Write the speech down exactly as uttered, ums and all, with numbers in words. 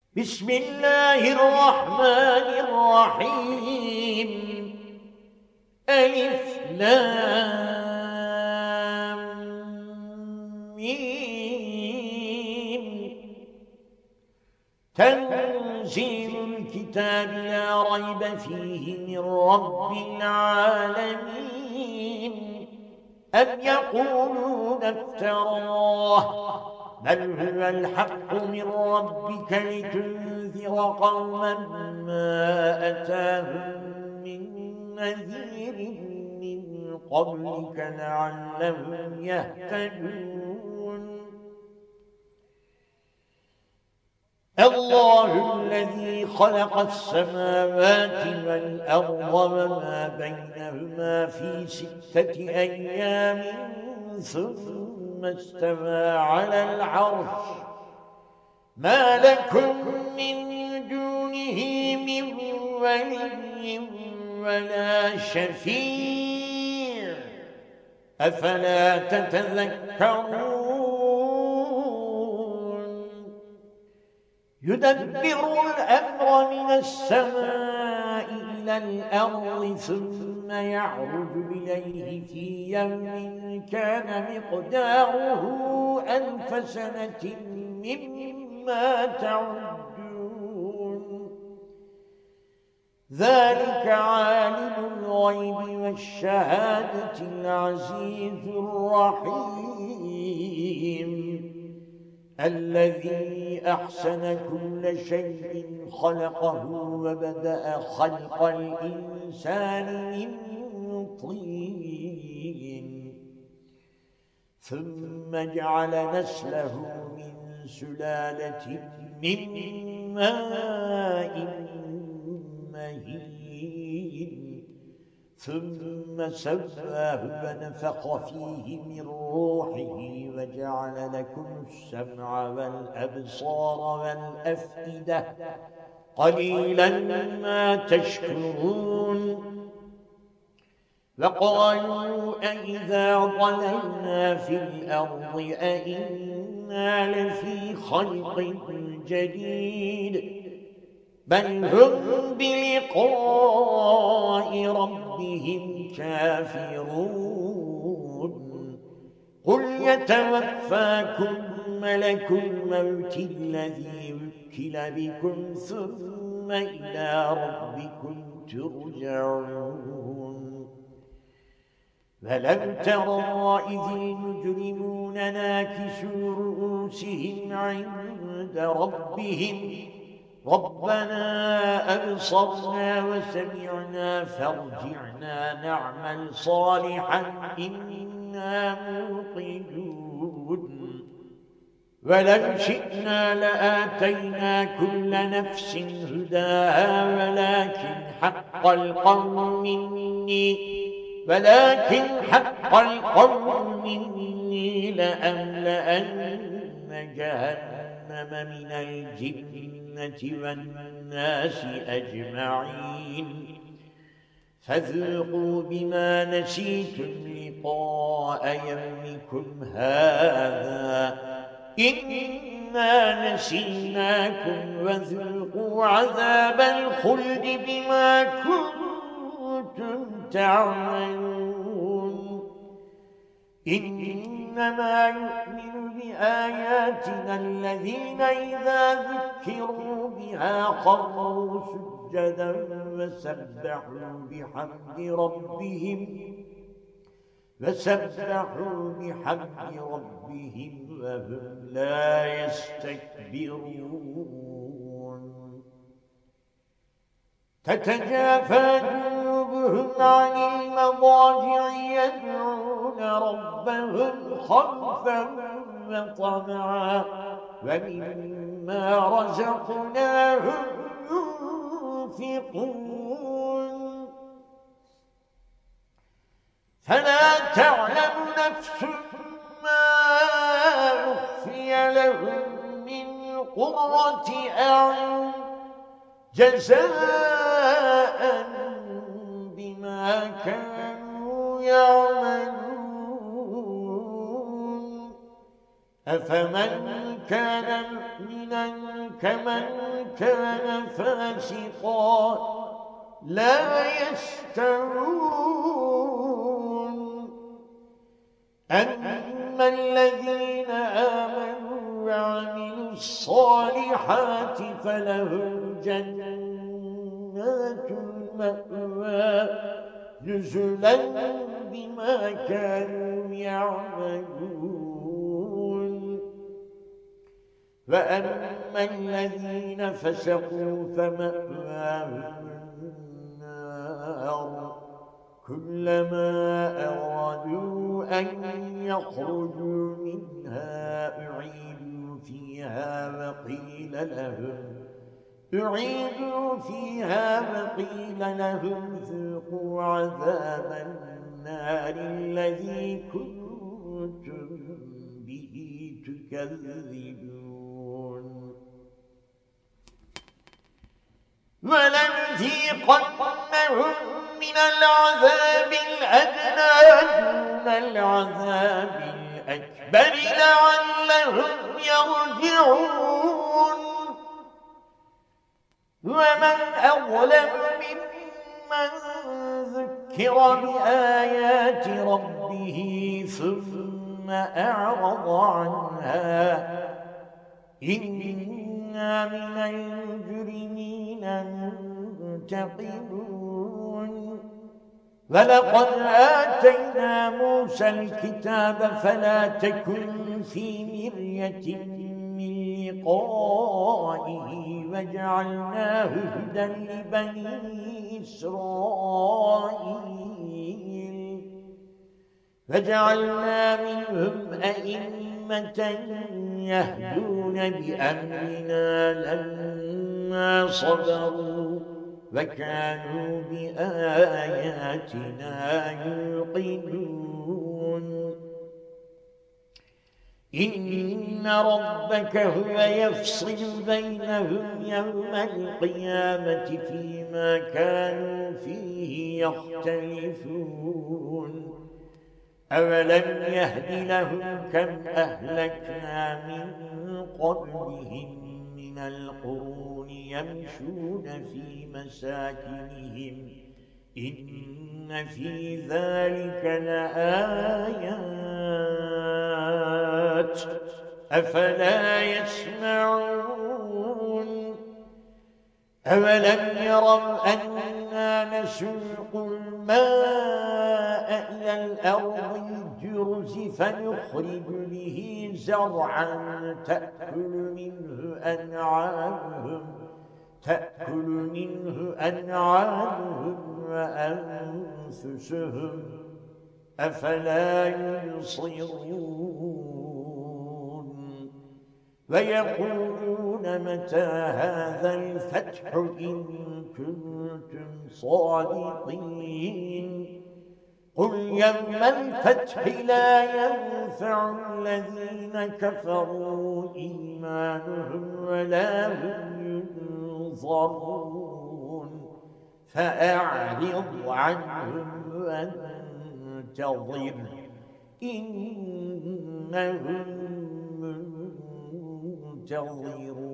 بسم الله الرحمن الرحيم. ألف لام ميم. تنزيل الكتاب لا ريب فيه من رب العالمين. أم يقولون افتراه بل هو الحق من ربك لتنذر قوما ما أتاهم من نذير من قبلك لعلهم يهتدون. الله الذي خلق السماوات والأرض وما بينهما في ستة أيام ثم استوى على العرش. ما لكم من دونه من ولي ولا شفيع أفلا تتذكرون. يدبر الأمر من السماء إلى الأرض ثم يعرج إليه في يوم كان مقداره ألف سنة مما تعدون. ذلك عالم الغيب والشهادة العزيز الرحيم الذي أحسن كل شيء خلقه وبدأ خلق الإنسان من طين ثم جعل نسله من سلالة من ماء مهين ثم سواه ونفخ فيه من روحه وجعل لكم السمع والأبصار والأفئدة قليلا ما تشكرون. وقالوا أئذا ضللنا في الأرض أئنا لفي خلق جديد بل هم بلقاء ربهم كافرون. قل يتوفاكم ملك الموت الذي وكل بكم ثم إلى ربكم ترجعون. فلم ترى إذ المجرمون ناكسوا رؤوسهم عند ربهم ربنا أبصرنا وسمعنا فارجعنا نعمل صالحا إنا موقنون. ولو شئنا لآتينا كل نفس هداها ولكن حق القول مني ولكن حق القول مني لأملأن جهنم من الجن والناس أجمعين. فذوقوا بما نسيتم لقاء يومكم هذا إنا نسيناكم وذوقوا عذاب الخلد بما كنتم تعملون. إنما يؤمن بآياتنا الذين إذا ذكروا بها خروا سجدا وسبحوا بحمد ربهم وسبحوا بحمد ربهم وهم لا يستكبرون. تتجافى جنوبهم عن المضاجع يدعون ربهم خوفا وطمعا ومما رزقناهم ينفقون. فلا تعلم نفس ما أخفي لهم من قرة أعين جزاء بما كانوا يعملون. أفمن كان مؤمنا كمن كان فاسقا لا يستوون أما الذين آمنوا وعملوا الصالحات فلهم جنات المأوى نزلا بما كانوا يعملون وأما الذين فسقوا فمأواهم النار كلما أرادوا أن يخرجوا منها أعيدوا فيها وقيل لهم أعيدوا فيها وقيل لهم ذوقوا عذاب النار الذي كنتم به تكذبون ولنذيقنهم من العذاب الأدنى دون العذاب الأكبر لعلهم يرجعون ومن أظلم ممن ذكر بآيات ربه ثم أعرض عنها إنا من المجرمين منتقمون ولقد آتينا موسى الكتاب فلا تكن في مرية من لقائه وجعلناه هدى لبني إسرائيل وجعلنا منهم أئمة يهدون بأمرنا لما صبروا وكانوا بآياتنا يوقنون إن ربك هو يفصل بينهم يوم القيامة فيما كانوا فيه يختلفون أولم يهد لهم كم أهلكنا من قبلهم من القرون يمشون في مساكنهم إن في ذلك لآيات أفلا يسمعون أولم يروا أننا نسوق الماء إلى الأرض الجرز فنخرج به زرعا تأكل منه أنعامهم تأكل منه أنعامهم وأنفسهم أفلا يبصرون ويقولون متى هذا الفتح إن كنتم صادقين قل يوم الفتح لا ينفع الذين كفروا إيمانهم ولا هم ينظرون فأعرض عنهم وانتظر إنهم منتظرون